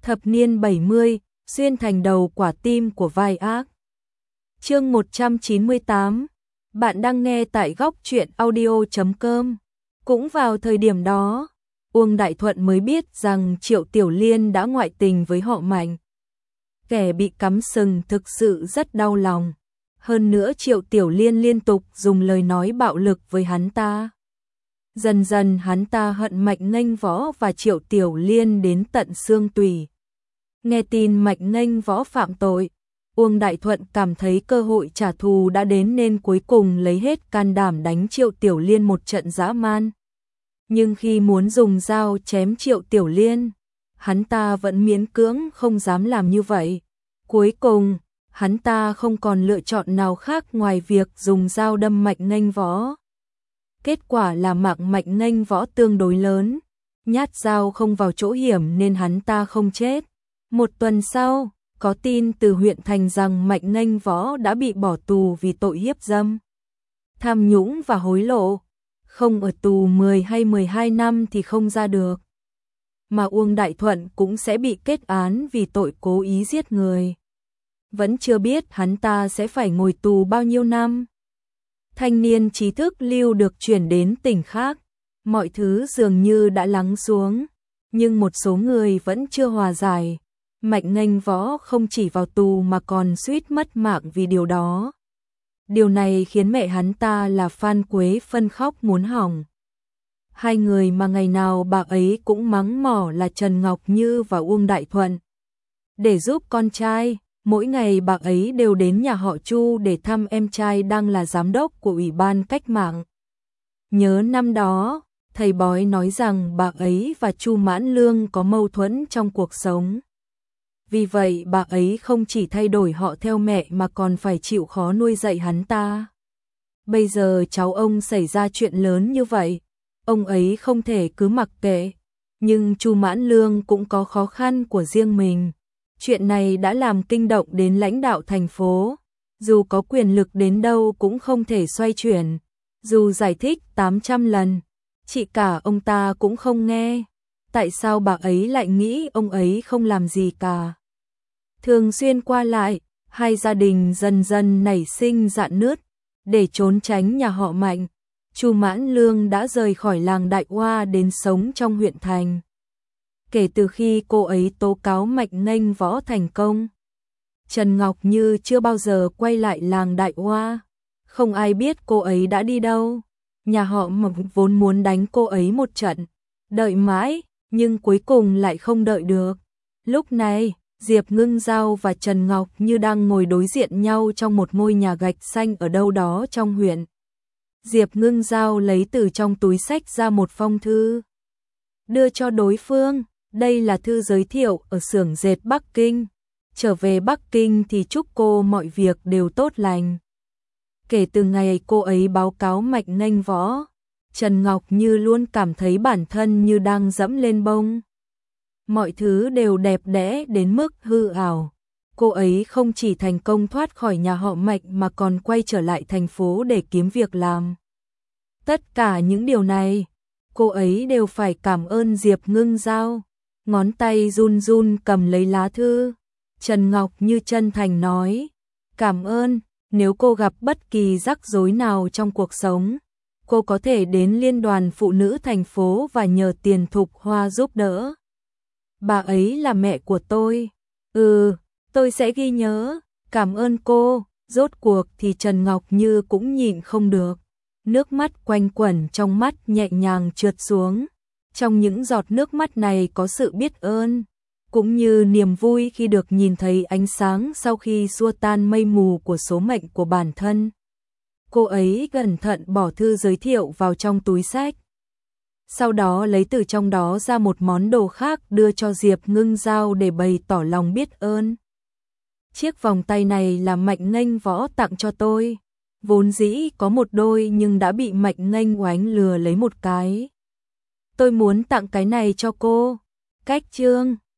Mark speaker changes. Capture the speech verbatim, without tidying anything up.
Speaker 1: Thập niên bảy mươi, xuyên thành đầu quả tim của vai ác. Chương một trăm chín mươi tám. Bạn đang nghe tại góc truyện audio chấm com. Cũng vào thời điểm đó, Uông Đại Thuận mới biết rằng Triệu Tiểu Liên đã ngoại tình với họ Mạnh. Kẻ bị cắm sừng thực sự rất đau lòng. Hơn nữa Triệu Tiểu Liên liên tục dùng lời nói bạo lực với hắn ta. Dần dần hắn ta hận Mạnh Nghênh Võ và Triệu Tiểu Liên đến tận xương tủy. Nghe tin Mạnh Nghênh Võ phạm tội, Uông Đại Thuận cảm thấy cơ hội trả thù đã đến nên cuối cùng lấy hết can đảm đánh Triệu Tiểu Liên một trận dã man. Nhưng khi muốn dùng dao chém Triệu Tiểu Liên, hắn ta vẫn miễn cưỡng không dám làm như vậy. Cuối cùng, hắn ta không còn lựa chọn nào khác ngoài việc dùng dao đâm Mạnh Nghênh Võ. Kết quả là mạng Mạnh Nghênh Võ tương đối lớn, nhát dao không vào chỗ hiểm nên hắn ta không chết. Một tuần sau, có tin từ huyện thành rằng Mạnh Nghênh Võ đã bị bỏ tù vì tội hiếp dâm, tham nhũng và hối lộ. Không ở tù mười hay mười hai năm thì không ra được. Mà Uông Đại Thuận cũng sẽ bị kết án vì tội cố ý giết người. Vẫn chưa biết hắn ta sẽ phải ngồi tù bao nhiêu năm. Thanh niên trí thức Lưu được chuyển đến tỉnh khác. Mọi thứ dường như đã lắng xuống, nhưng một số người vẫn chưa hòa giải. Mạnh Nghênh Võ không chỉ vào tù mà còn suýt mất mạng vì điều đó. Điều này khiến mẹ hắn ta là Phan Quế Phân khóc muốn hỏng. Hai người mà ngày nào bà ấy cũng mắng mỏ là Trần Ngọc Như và Uông Đại Thuận. Để giúp con trai, mỗi ngày bà ấy đều đến nhà họ Chu để thăm em trai đang là giám đốc của Ủy ban Cách mạng. Nhớ năm đó, thầy bói nói rằng bà ấy và Chu Mãn Lương có mâu thuẫn trong cuộc sống. Vì vậy bà ấy không chỉ thay đổi họ theo mẹ mà còn phải chịu khó nuôi dạy hắn ta. Bây giờ cháu ông xảy ra chuyện lớn như vậy, ông ấy không thể cứ mặc kệ. Nhưng Chu Mãn Lương cũng có khó khăn của riêng mình. Chuyện này đã làm kinh động đến lãnh đạo thành phố. Dù có quyền lực đến đâu cũng không thể xoay chuyển. Dù giải thích tám trăm lần, chị cả ông ta cũng không nghe. Tại sao bà ấy lại nghĩ ông ấy không làm gì cả? Thường xuyên qua lại, hai gia đình dần dần nảy sinh rạn nứt. Để trốn tránh nhà họ Mạnh, Chu Mãn Lương đã rời khỏi làng Đại Hoa đến sống trong huyện thành. Kể từ khi cô ấy tố cáo Mạnh Nghênh Võ thành công, Trần Ngọc Như chưa bao giờ quay lại làng Đại Hoa. Không ai biết cô ấy đã đi đâu. Nhà họ Mộc vốn muốn đánh cô ấy một trận, đợi mãi, nhưng cuối cùng lại không đợi được. Lúc này, Diệp Ngưng Giao và Trần Ngọc Như đang ngồi đối diện nhau trong một ngôi nhà gạch xanh ở đâu đó trong huyện. Diệp Ngưng Giao lấy từ trong túi xách ra một phong thư, đưa cho đối phương. Đây là thư giới thiệu ở xưởng dệt Bắc Kinh. Trở về Bắc Kinh thì chúc cô mọi việc đều tốt lành. Kể từ ngày cô ấy báo cáo Mạnh Nghênh Võ, Trần Ngọc Như luôn cảm thấy bản thân như đang dẫm lên bông. Mọi thứ đều đẹp đẽ đến mức hư ảo. Cô ấy không chỉ thành công thoát khỏi nhà họ Mạnh mà còn quay trở lại thành phố để kiếm việc làm. Tất cả những điều này, cô ấy đều phải cảm ơn Diệp Ngưng Giao. Ngón tay run run cầm lấy lá thư. Trần Ngọc Như chân thành nói, cảm ơn, nếu cô gặp bất kỳ rắc rối nào trong cuộc sống, cô có thể đến Liên đoàn Phụ nữ thành phố và nhờ Tiền Thục Hoa giúp đỡ. Bà ấy là mẹ của tôi. Ừ, tôi sẽ ghi nhớ, cảm ơn cô. Rốt cuộc thì Trần Ngọc Như cũng nhịn không được. Nước mắt quanh quẩn trong mắt nhẹ nhàng trượt xuống. Trong những giọt nước mắt này có sự biết ơn, cũng như niềm vui khi được nhìn thấy ánh sáng sau khi xua tan mây mù của số mệnh của bản thân. Cô ấy cẩn thận bỏ thư giới thiệu vào trong túi xách. Sau đó lấy từ trong đó ra một món đồ khác đưa cho Diệp Ngưng Giao để bày tỏ lòng biết ơn. Chiếc vòng tay này là Mạnh Nghênh Võ tặng cho tôi. Vốn dĩ có một đôi nhưng đã bị Mạnh Nghênh Oánh lừa lấy một cái. Tôi muốn tặng cái này cho cô. Cách chương